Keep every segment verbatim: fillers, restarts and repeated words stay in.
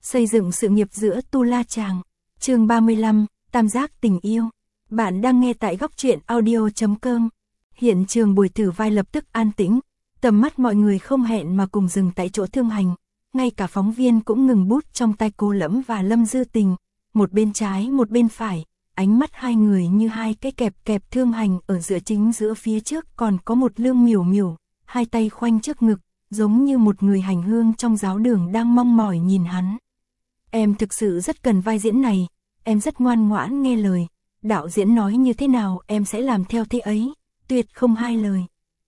xây dựng sự nghiệp giữa Tu La Chàng. Chương ba mươi lăm, Tam giác tình yêu. Bạn đang nghe tại góc truyện audio chấm com. Hiện trường buổi thử vai lập tức an tĩnh, tầm mắt mọi người không hẹn mà cùng dừng tại chỗ Thương Hành, ngay cả phóng viên cũng ngừng bút trong tay Cố Lẫm và Lâm Dư Tình, một bên trái một bên phải, ánh mắt hai người như hai cái kẹp kẹp. Thương Hành ở giữa chính giữa, phía trước còn có một Lương Miểu Miểu, hai tay khoanh trước ngực, giống như một người hành hương trong giáo đường đang mong mỏi nhìn hắn. Em thực sự rất cần vai diễn này, em rất ngoan ngoãn nghe lời, đạo diễn nói như thế nào em sẽ làm theo thế ấy, tuyệt không hai lời.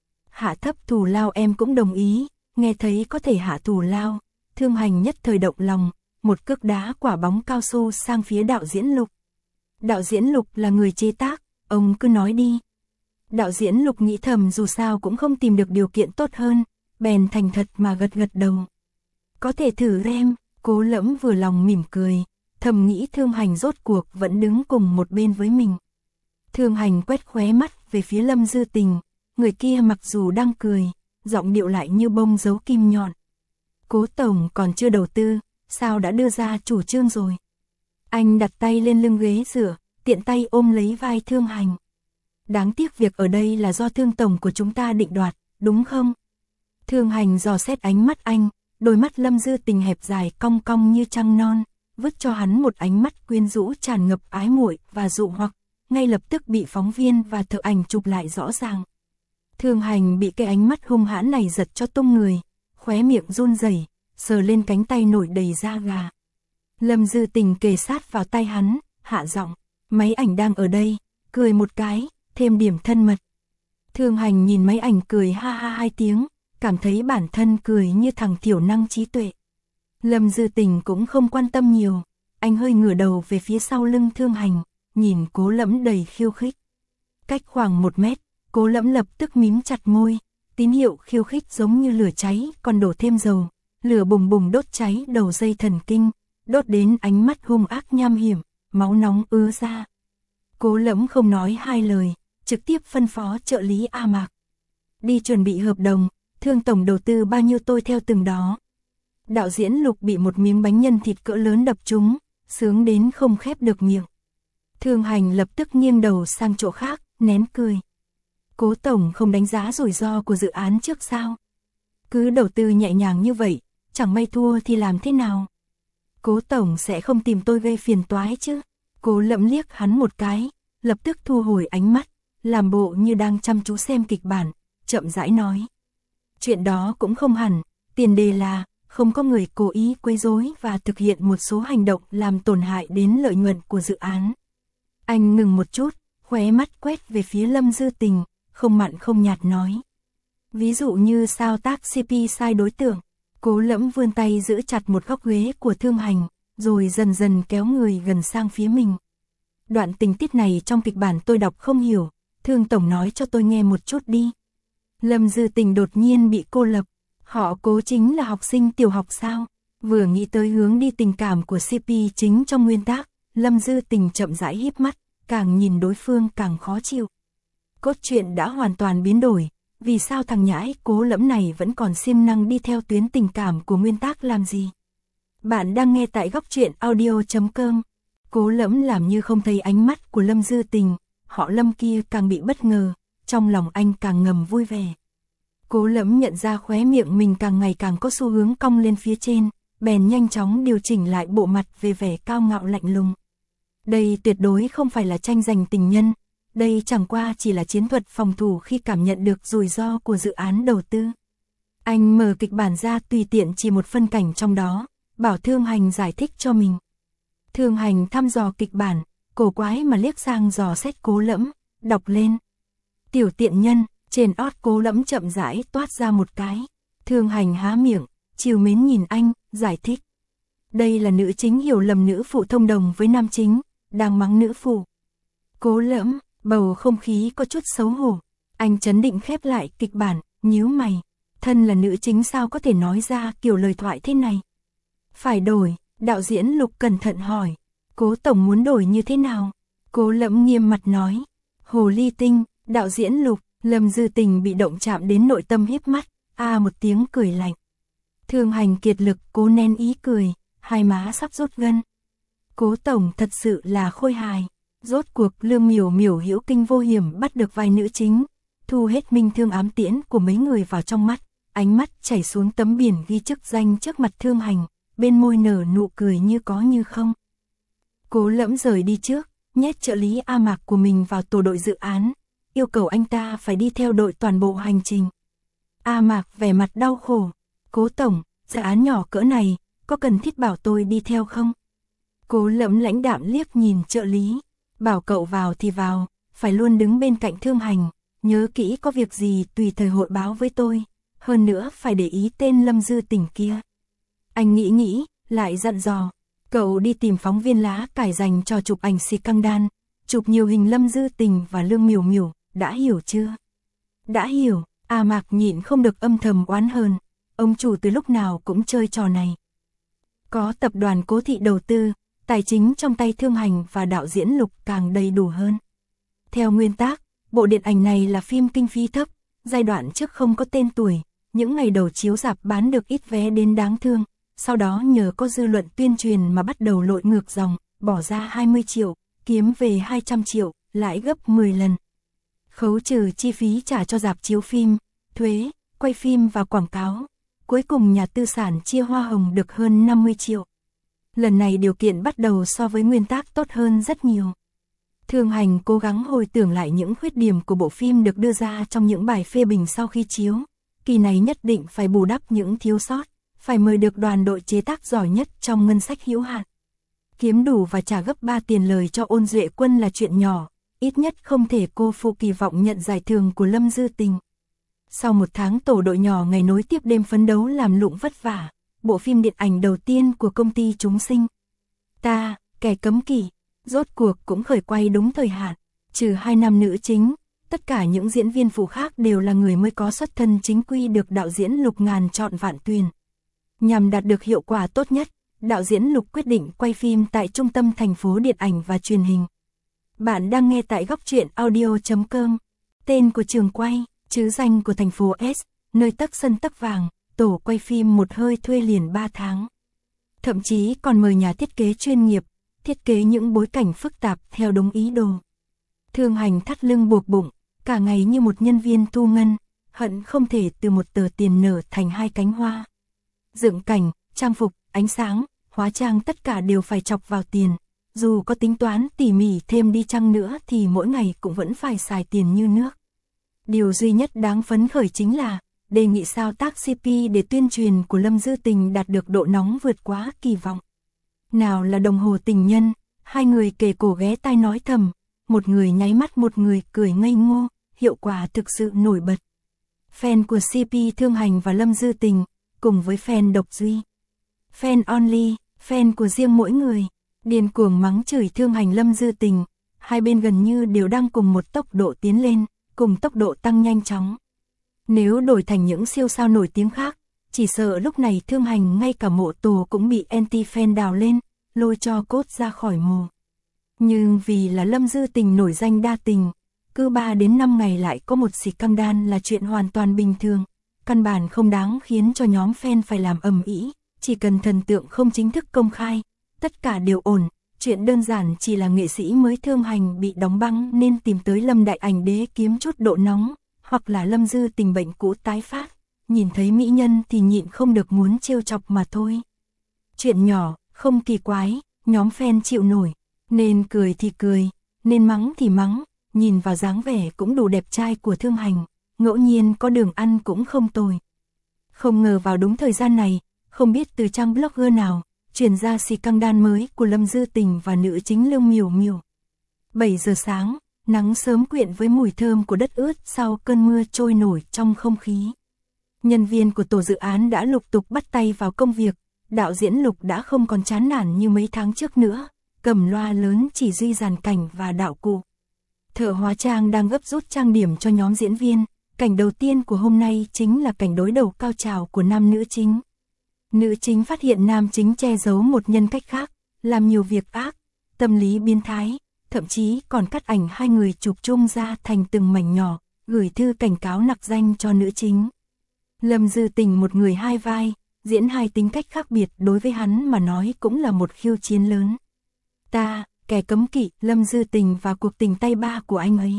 Hạ thấp thù lao em cũng đồng ý, nghe thấy có thể hạ thù lao, Thương Hành nhất thời động lòng, một cước đá quả bóng cao su sang phía đạo diễn Lục. Đạo diễn Lục là người chế tác, ông cứ nói đi. Đạo diễn Lục nghĩ thầm dù sao cũng không tìm được điều kiện tốt hơn, bèn thành thật mà gật gật đầu. Có thể thử em. Cố Lẫm vừa lòng mỉm cười, thầm nghĩ Thương Hành rốt cuộc vẫn đứng cùng một bên với mình. Thương Hành quét khóe mắt về phía Lâm Dư Tình, người kia mặc dù đang cười, giọng điệu lại như bông giấu kim nhọn. Cố tổng còn chưa đầu tư, sao đã đưa ra chủ trương rồi? Anh đặt tay lên lưng ghế dựa, tiện tay ôm lấy vai Thương Hành. Đáng tiếc việc ở đây là do Thương tổng của chúng ta định đoạt, đúng không? Thương Hành dò xét ánh mắt anh. Đôi mắt Lâm Dư Tình hẹp dài cong cong như trăng non, vứt cho hắn một ánh mắt quyến rũ tràn ngập ái muội và dụ hoặc, ngay lập tức bị phóng viên và thợ ảnh chụp lại rõ ràng. Thương Hành bị cái ánh mắt hung hãn này giật cho tung người, khóe miệng run rẩy, sờ lên cánh tay nổi đầy da gà. Lâm Dư Tình kề sát vào tay hắn, hạ giọng, máy ảnh đang ở đây, cười một cái, thêm điểm thân mật. Thương Hành nhìn máy ảnh cười ha ha hai tiếng, cảm thấy bản thân cười như thằng thiểu năng trí tuệ. Lâm Dư Tình cũng không quan tâm nhiều, anh hơi ngửa đầu về phía sau lưng Thương Hành, nhìn Cố Lẫm đầy khiêu khích. Cách khoảng một mét, Cố Lẫm lập tức mím chặt môi, tín hiệu khiêu khích giống như lửa cháy còn đổ thêm dầu, lửa bùng bùng đốt cháy đầu dây thần kinh, đốt đến ánh mắt hung ác nham hiểm, máu nóng ứa ra. Cố Lẫm không nói hai lời, trực tiếp phân phó trợ lý A Mạc. Đi chuẩn bị hợp đồng. Thương tổng đầu tư bao nhiêu tôi theo từng đó. Đạo diễn Lục bị một miếng bánh nhân thịt cỡ lớn đập trúng, sướng đến không khép được miệng. Thương Hành lập tức nghiêng đầu sang chỗ khác, nén cười. Cố tổng không đánh giá rủi ro của dự án trước sao? Cứ đầu tư nhẹ nhàng như vậy, chẳng may thua thì làm thế nào? Cố tổng sẽ không tìm tôi gây phiền toái chứ? Cố Lẫm liếc hắn một cái, lập tức thu hồi ánh mắt, làm bộ như đang chăm chú xem kịch bản, chậm rãi nói. Chuyện đó cũng không hẳn, tiền đề là không có người cố ý quấy rối và thực hiện một số hành động làm tổn hại đến lợi nhuận của dự án. Anh ngừng một chút, khóe mắt quét về phía Lâm Dư Tình, không mặn không nhạt nói. Ví dụ như sao tác xê pê sai đối tượng. Cố Lẫm vươn tay giữ chặt một góc ghế của Thương Hành, rồi dần dần kéo người gần sang phía mình. Đoạn tình tiết này trong kịch bản tôi đọc không hiểu, Thương tổng nói cho tôi nghe một chút đi. Lâm Dư Tình đột nhiên bị cô lập, họ Cố chính là học sinh tiểu học sao? Vừa nghĩ tới hướng đi tình cảm của xê pê chính trong nguyên tác, Lâm Dư Tình chậm rãi híp mắt, càng nhìn đối phương càng khó chịu. Cốt truyện đã hoàn toàn biến đổi, vì sao thằng nhãi Cố Lẫm này vẫn còn siêng năng đi theo tuyến tình cảm của nguyên tác làm gì? Bạn đang nghe tại góc truyện audio chấm com. Cố Lẫm làm như không thấy ánh mắt của Lâm Dư Tình, họ Lâm kia càng bị bất ngờ. Trong lòng anh càng ngầm vui vẻ. Cố Lẫm nhận ra khóe miệng mình càng ngày càng có xu hướng cong lên phía trên, bèn nhanh chóng điều chỉnh lại bộ mặt về vẻ cao ngạo lạnh lùng. Đây tuyệt đối không phải là tranh giành tình nhân, đây chẳng qua chỉ là chiến thuật phòng thủ khi cảm nhận được rủi ro của dự án đầu tư. Anh mở kịch bản ra tùy tiện chỉ một phân cảnh trong đó, bảo Thương Hành giải thích cho mình. Thương Hành thăm dò kịch bản, cổ quái mà liếc sang dò xét Cố Lẫm, đọc lên. Tiểu tiện nhân, trên ót Cố Lẫm chậm rãi toát ra một cái. Thương Hành há miệng, trìu mến nhìn anh, giải thích. Đây là nữ chính hiểu lầm nữ phụ thông đồng với nam chính, đang mắng nữ phụ. Cố Lẫm, bầu không khí có chút xấu hổ. Anh trấn định khép lại kịch bản, nhíu mày. Thân là nữ chính sao có thể nói ra kiểu lời thoại thế này? Phải đổi, đạo diễn Lục cẩn thận hỏi. Cố tổng muốn đổi như thế nào? Cố Lẫm nghiêm mặt nói. Hồ ly tinh. Đạo diễn Lục, Lâm Dư Tình bị động chạm đến nội tâm híp mắt, a à một tiếng cười lạnh. Thương Hành kiệt lực cố nén ý cười, hai má sắp rút gân. Cố tổng thật sự là khôi hài. Rốt cuộc Lương Miểu Miểu hữu kinh vô hiểm bắt được vai nữ chính, thu hết minh thương ám tiễn của mấy người vào trong mắt, ánh mắt chảy xuống tấm biển ghi chức danh trước mặt Thương Hành, bên môi nở nụ cười như có như không. Cố Lẫm rời đi trước, nhét trợ lý A Mạc của mình vào tổ đội dự án, yêu cầu anh ta phải đi theo đội toàn bộ hành trình. A Mạc vẻ mặt đau khổ, Cố tổng, dự án nhỏ cỡ này, có cần thiết bảo tôi đi theo không? Cố Lẫm lãnh đạm liếc nhìn trợ lý, bảo cậu vào thì vào, phải luôn đứng bên cạnh Thương Hành, nhớ kỹ có việc gì tùy thời hội báo với tôi, hơn nữa phải để ý tên Lâm Dư Tình kia. Anh nghĩ nghĩ, lại dặn dò, cậu đi tìm phóng viên lá cải dành cho chụp ảnh xì căng đan, chụp nhiều hình Lâm Dư Tình và Lương Miểu Miểu, đã hiểu chưa? Đã hiểu, A Mạc nhịn không được âm thầm oán hờn, ông chủ từ lúc nào cũng chơi trò này. Có tập đoàn Cố Thị đầu tư, tài chính trong tay Thương Hành và đạo diễn Lục càng đầy đủ hơn. Theo nguyên tác, bộ điện ảnh này là phim kinh phí thấp, giai đoạn trước không có tên tuổi, những ngày đầu chiếu rạp bán được ít vé đến đáng thương, sau đó nhờ có dư luận tuyên truyền mà bắt đầu lội ngược dòng, bỏ ra hai mươi triệu, kiếm về hai trăm triệu, lãi gấp mười lần. Khấu trừ chi phí trả cho rạp chiếu phim, thuế, quay phim và quảng cáo, cuối cùng nhà tư sản chia hoa hồng được hơn năm mươi triệu. Lần này điều kiện bắt đầu so với nguyên tác tốt hơn rất nhiều. Thương Hành cố gắng hồi tưởng lại những khuyết điểm của bộ phim được đưa ra trong những bài phê bình sau khi chiếu. Kỳ này nhất định phải bù đắp những thiếu sót, phải mời được đoàn đội chế tác giỏi nhất trong ngân sách hữu hạn. Kiếm đủ và trả gấp ba tiền lời cho Ôn Duệ Quân là chuyện nhỏ, ít nhất không thể cô phụ kỳ vọng nhận giải thưởng của Lâm Dư Tình. Sau một tháng tổ đội nhỏ ngày nối tiếp đêm phấn đấu làm lụng vất vả, bộ phim điện ảnh đầu tiên của công ty Chúng Sinh, Ta, Kẻ Cấm Kỵ, rốt cuộc cũng khởi quay đúng thời hạn, trừ hai nam nữ chính, tất cả những diễn viên phụ khác đều là người mới có xuất thân chính quy được đạo diễn Lục ngàn chọn vạn tuyển. Nhằm đạt được hiệu quả tốt nhất, đạo diễn Lục quyết định quay phim tại trung tâm thành phố điện ảnh và truyền hình. Bạn đang nghe tại góc truyện audio chấm com. Tên của trường quay, chứ danh của thành phố S, nơi tấc sân tấc vàng, tổ quay phim một hơi thuê liền ba tháng. Thậm chí còn mời nhà thiết kế chuyên nghiệp, thiết kế những bối cảnh phức tạp theo đúng ý đồ. Thương Hành thắt lưng buộc bụng, cả ngày như một nhân viên thu ngân, hận không thể từ một tờ tiền nở thành hai cánh hoa. Dựng cảnh, trang phục, ánh sáng, hóa trang tất cả đều phải chọc vào tiền. Dù có tính toán tỉ mỉ thêm đi chăng nữa thì mỗi ngày cũng vẫn phải xài tiền như nước. Điều duy nhất đáng phấn khởi chính là đề nghị sao tác xê pê để tuyên truyền của Lâm Dư Tình đạt được độ nóng vượt quá kỳ vọng. Nào là đồng hồ tình nhân, hai người kề cổ ghé tai nói thầm, một người nháy mắt một người cười ngây ngô, hiệu quả thực sự nổi bật. Fan của xê pê Thương Hành và Lâm Dư Tình, cùng với fan độc duy, fan only, fan của riêng mỗi người, điên cuồng mắng chửi Thương Hành Lâm Dư Tình, hai bên gần như đều đang cùng một tốc độ tiến lên, cùng tốc độ tăng nhanh chóng. Nếu đổi thành những siêu sao nổi tiếng khác, chỉ sợ lúc này Thương Hành ngay cả mộ tổ cũng bị anti-fan đào lên, lôi cho cốt ra khỏi mồ. Nhưng vì là Lâm Dư Tình nổi danh đa tình, cứ ba đến năm ngày lại có một xì căng đan là chuyện hoàn toàn bình thường, căn bản không đáng khiến cho nhóm fan phải làm ầm ĩ, chỉ cần thần tượng không chính thức công khai, tất cả đều ổn, chuyện đơn giản chỉ là nghệ sĩ mới Thương Hành bị đóng băng nên tìm tới Lâm Đại Ảnh Đế kiếm chút độ nóng, hoặc là Lâm Dư Tình bệnh cũ tái phát, nhìn thấy mỹ nhân thì nhịn không được muốn trêu chọc mà thôi. Chuyện nhỏ, không kỳ quái, nhóm fan chịu nổi, nên cười thì cười, nên mắng thì mắng, nhìn vào dáng vẻ cũng đủ đẹp trai của Thương Hành, ngẫu nhiên có đường ăn cũng không tồi. Không ngờ vào đúng thời gian này, không biết từ trang blogger nào, truyền ra xì căng đan mới của Lâm Dư Tình và nữ chính Lương Miểu Miểu. bảy giờ sáng, nắng sớm quyện với mùi thơm của đất ướt sau cơn mưa trôi nổi trong không khí. Nhân viên của tổ dự án đã lục tục bắt tay vào công việc, đạo diễn Lục đã không còn chán nản như mấy tháng trước nữa, cầm loa lớn chỉ duy dàn cảnh và đạo cụ. Thợ hóa trang đang gấp rút trang điểm cho nhóm diễn viên, cảnh đầu tiên của hôm nay chính là cảnh đối đầu cao trào của nam nữ chính. Nữ chính phát hiện nam chính che giấu một nhân cách khác, làm nhiều việc ác, tâm lý biến thái, thậm chí còn cắt ảnh hai người chụp chung ra thành từng mảnh nhỏ, gửi thư cảnh cáo nặc danh cho nữ chính. Lâm Dư Tình một người hai vai, diễn hai tính cách khác biệt đối với hắn mà nói cũng là một khiêu chiến lớn. Ta, kẻ cấm kỵ, Lâm Dư Tình và cuộc tình tay ba của anh ấy.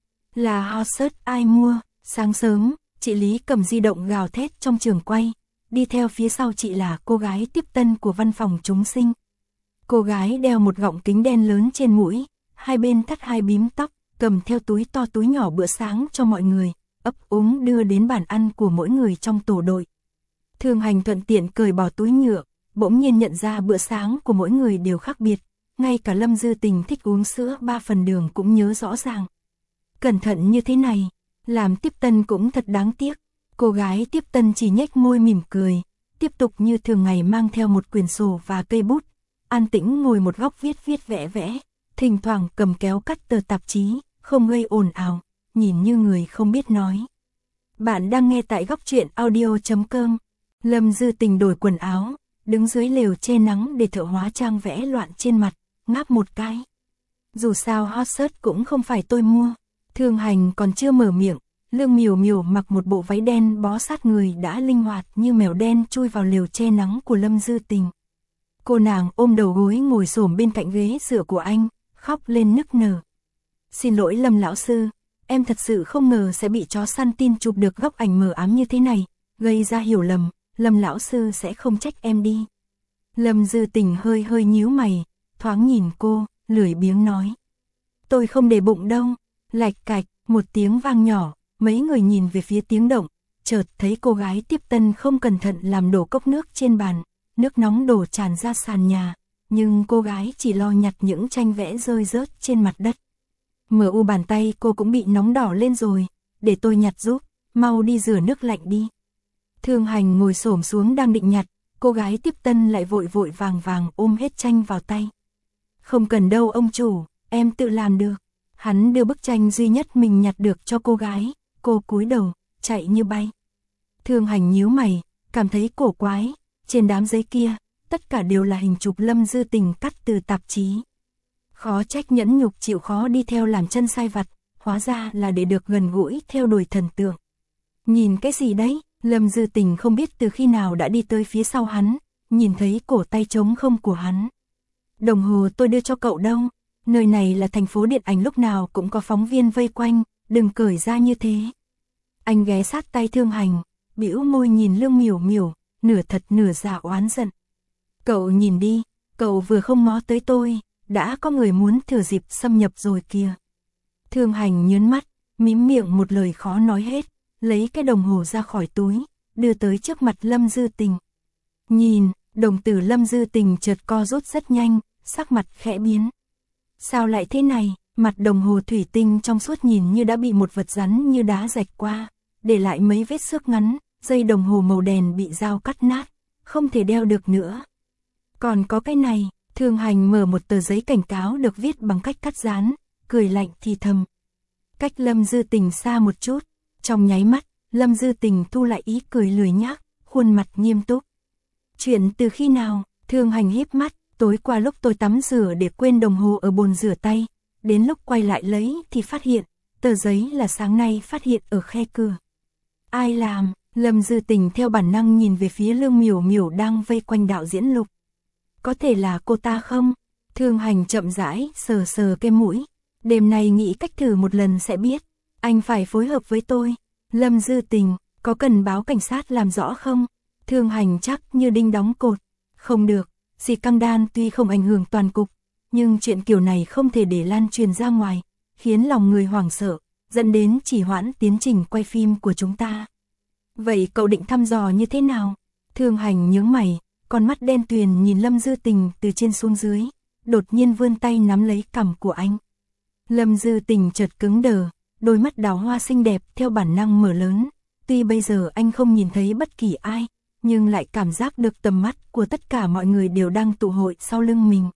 Là hot search ai mua, sáng sớm, chị Lý cầm di động gào thét trong trường quay, đi theo phía sau chị là cô gái tiếp tân của văn phòng chúng sinh. Cô gái đeo một gọng kính đen lớn trên mũi, hai bên thắt hai bím tóc, cầm theo túi to túi nhỏ bữa sáng cho mọi người, ấp úng đưa đến bàn ăn của mỗi người trong tổ đội. Thường Hành thuận tiện cởi bỏ túi nhựa, bỗng nhiên nhận ra bữa sáng của mỗi người đều khác biệt, ngay cả Lâm Dư Tình thích uống sữa ba phần đường cũng nhớ rõ ràng. Cẩn thận như thế này, làm tiếp tân cũng thật đáng tiếc. Cô gái tiếp tân chỉ nhếch môi mỉm cười, tiếp tục như thường ngày mang theo một quyển sổ và cây bút, an tĩnh ngồi một góc viết viết vẽ vẽ, thỉnh thoảng cầm kéo cắt tờ tạp chí, không gây ồn ào, nhìn như người không biết nói. Bạn đang nghe tại góc truyện audio chấm com. Lâm Dư Tình đổi quần áo, đứng dưới lều che nắng để thợ hóa trang vẽ loạn trên mặt, ngáp một cái. Dù sao hot search cũng không phải tôi mua. Thường Hành còn chưa mở miệng, Lương Miểu Miểu mặc một bộ váy đen bó sát người đã linh hoạt như mèo đen chui vào lều che nắng của Lâm Dư Tình. Cô nàng ôm đầu gối ngồi xổm bên cạnh ghế dựa của anh, khóc lên nức nở. Xin lỗi Lâm lão sư, em thật sự không ngờ sẽ bị chó săn tin chụp được góc ảnh mờ ám như thế này, gây ra hiểu lầm, Lâm lão sư sẽ không trách em đi. Lâm Dư Tình hơi hơi nhíu mày, thoáng nhìn cô, lười biếng nói. Tôi không để bụng đâu. Lạch cạch, một tiếng vang nhỏ, mấy người nhìn về phía tiếng động, chợt thấy cô gái tiếp tân không cẩn thận làm đổ cốc nước trên bàn, nước nóng đổ tràn ra sàn nhà, nhưng cô gái chỉ lo nhặt những tranh vẽ rơi rớt trên mặt đất. Mờ u bàn tay cô cũng bị nóng đỏ lên rồi, để tôi nhặt giúp, mau đi rửa nước lạnh đi. Thường Hành ngồi xổm xuống đang định nhặt, cô gái tiếp tân lại vội vội vàng vàng ôm hết tranh vào tay. Không cần đâu ông chủ, em tự làm được. Hắn đưa bức tranh duy nhất mình nhặt được cho cô gái, cô cúi đầu, chạy như bay. Thường Hành nhíu mày, cảm thấy cổ quái, trên đám giấy kia, tất cả đều là hình chụp Lâm Dư Tình cắt từ tạp chí. Khó trách nhẫn nhục chịu khó đi theo làm chân sai vặt, hóa ra là để được gần gũi theo đuổi thần tượng. Nhìn cái gì đấy, Lâm Dư Tình không biết từ khi nào đã đi tới phía sau hắn, nhìn thấy cổ tay trống không của hắn. Đồng hồ tôi đưa cho cậu đâu. Nơi này là thành phố điện ảnh, lúc nào cũng có phóng viên vây quanh, đừng cởi ra như thế. Anh ghé sát tay Thường Hành, bĩu môi nhìn Lương Miểu Miểu, nửa thật nửa giả oán giận. Cậu nhìn đi, cậu vừa không ngó tới tôi, đã có người muốn thừa dịp xâm nhập rồi kìa. Thường Hành nhớn mắt, mím miệng một lời khó nói hết, lấy cái đồng hồ ra khỏi túi, đưa tới trước mặt Lâm Dư Tình. Nhìn, đồng tử Lâm Dư Tình chợt co rút rất nhanh, sắc mặt khẽ biến. Sao lại thế này, mặt đồng hồ thủy tinh trong suốt nhìn như đã bị một vật rắn như đá rạch qua, để lại mấy vết xước ngắn, dây đồng hồ màu đèn bị dao cắt nát, không thể đeo được nữa. Còn có cái này, Thường Hành mở một tờ giấy cảnh cáo được viết bằng cách cắt dán, cười lạnh thì thầm. Cách Lâm Dư Tình xa một chút, trong nháy mắt, Lâm Dư Tình thu lại ý cười lười nhác, khuôn mặt nghiêm túc. Chuyện từ khi nào, Thường Hành híp mắt. Tối qua lúc tôi tắm rửa để quên đồng hồ ở bồn rửa tay, đến lúc quay lại lấy thì phát hiện, tờ giấy là sáng nay phát hiện ở khe cửa. Ai làm? Lâm Dư Tình theo bản năng nhìn về phía Lương Miểu Miểu đang vây quanh đạo diễn Lục. Có thể là cô ta không? Thường Hành chậm rãi, sờ sờ cái mũi. Đêm nay nghĩ cách thử một lần sẽ biết. Anh phải phối hợp với tôi. Lâm Dư Tình, có cần báo cảnh sát làm rõ không? Thường Hành chắc như đinh đóng cột. Không được. Xì căng đan tuy không ảnh hưởng toàn cục, nhưng chuyện kiểu này không thể để lan truyền ra ngoài, khiến lòng người hoảng sợ, dẫn đến trì hoãn tiến trình quay phim của chúng ta. Vậy cậu định thăm dò như thế nào? Thường Hành nhướng mày, con mắt đen tuyền nhìn Lâm Dư Tình từ trên xuống dưới, đột nhiên vươn tay nắm lấy cằm của anh. Lâm Dư Tình chợt cứng đờ, đôi mắt đào hoa xinh đẹp theo bản năng mở lớn, tuy bây giờ anh không nhìn thấy bất kỳ ai, nhưng lại cảm giác được tầm mắt của tất cả mọi người đều đang tụ hội sau lưng mình.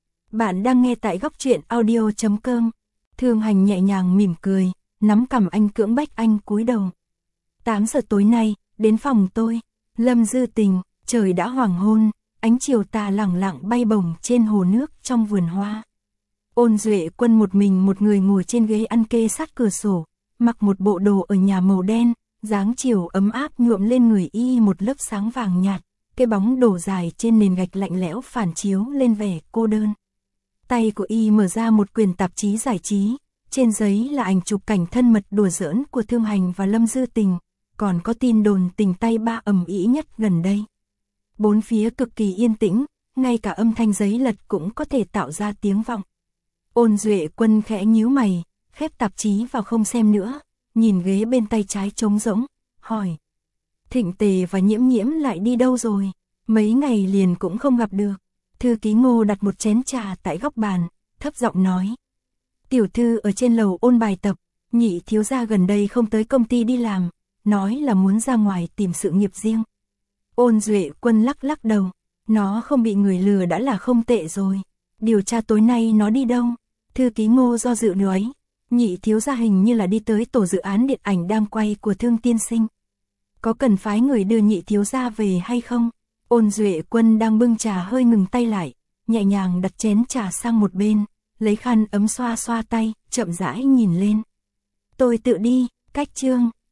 Bạn đang nghe tại góc truyện audio chấm com. Thường Hành nhẹ nhàng mỉm cười, nắm cằm anh cưỡng bách anh cúi đầu. tám giờ tối nay, đến phòng tôi. Lâm Dư Tình, trời đã hoàng hôn, ánh chiều tà lẳng lặng bay bổng trên hồ nước trong vườn hoa. Ôn Duệ Quân một mình một người ngồi trên ghế ăn kê sát cửa sổ, mặc một bộ đồ ở nhà màu đen, dáng chiều ấm áp nhuộm lên người y một lớp sáng vàng nhạt, cái bóng đổ dài trên nền gạch lạnh lẽo phản chiếu lên vẻ cô đơn. Tay của y mở ra một quyển tạp chí giải trí, trên giấy là ảnh chụp cảnh thân mật đùa giỡn của Thương Hành và Lâm Dư Tình, còn có tin đồn tình tay ba ầm ĩ nhất gần đây. Bốn phía cực kỳ yên tĩnh, ngay cả âm thanh giấy lật cũng có thể tạo ra tiếng vọng. Ôn Duệ Quân khẽ nhíu mày, khép tạp chí vào không xem nữa, nhìn ghế bên tay trái trống rỗng, hỏi. Thịnh Tề và Nhiễm Nhiễm lại đi đâu rồi? Mấy ngày liền cũng không gặp được. Thư ký Ngô đặt một chén trà tại góc bàn, thấp giọng nói. Tiểu thư ở trên lầu ôn bài tập, Nhị thiếu gia gần đây không tới công ty đi làm, nói là muốn ra ngoài tìm sự nghiệp riêng. Ôn Duệ Quân lắc lắc đầu, nó không bị người lừa đã là không tệ rồi. Điều tra tối nay nó đi đâu? Thư ký Ngô do dự nói. Nhị thiếu gia hình như là đi tới tổ dự án điện ảnh đang quay của Thương tiên sinh. Có cần phái người đưa nhị thiếu gia về hay không? Ôn Duệ Quân đang bưng trà hơi ngừng tay lại, nhẹ nhàng đặt chén trà sang một bên, lấy khăn ấm xoa xoa tay, chậm rãi nhìn lên. Tôi tự đi, cách chương.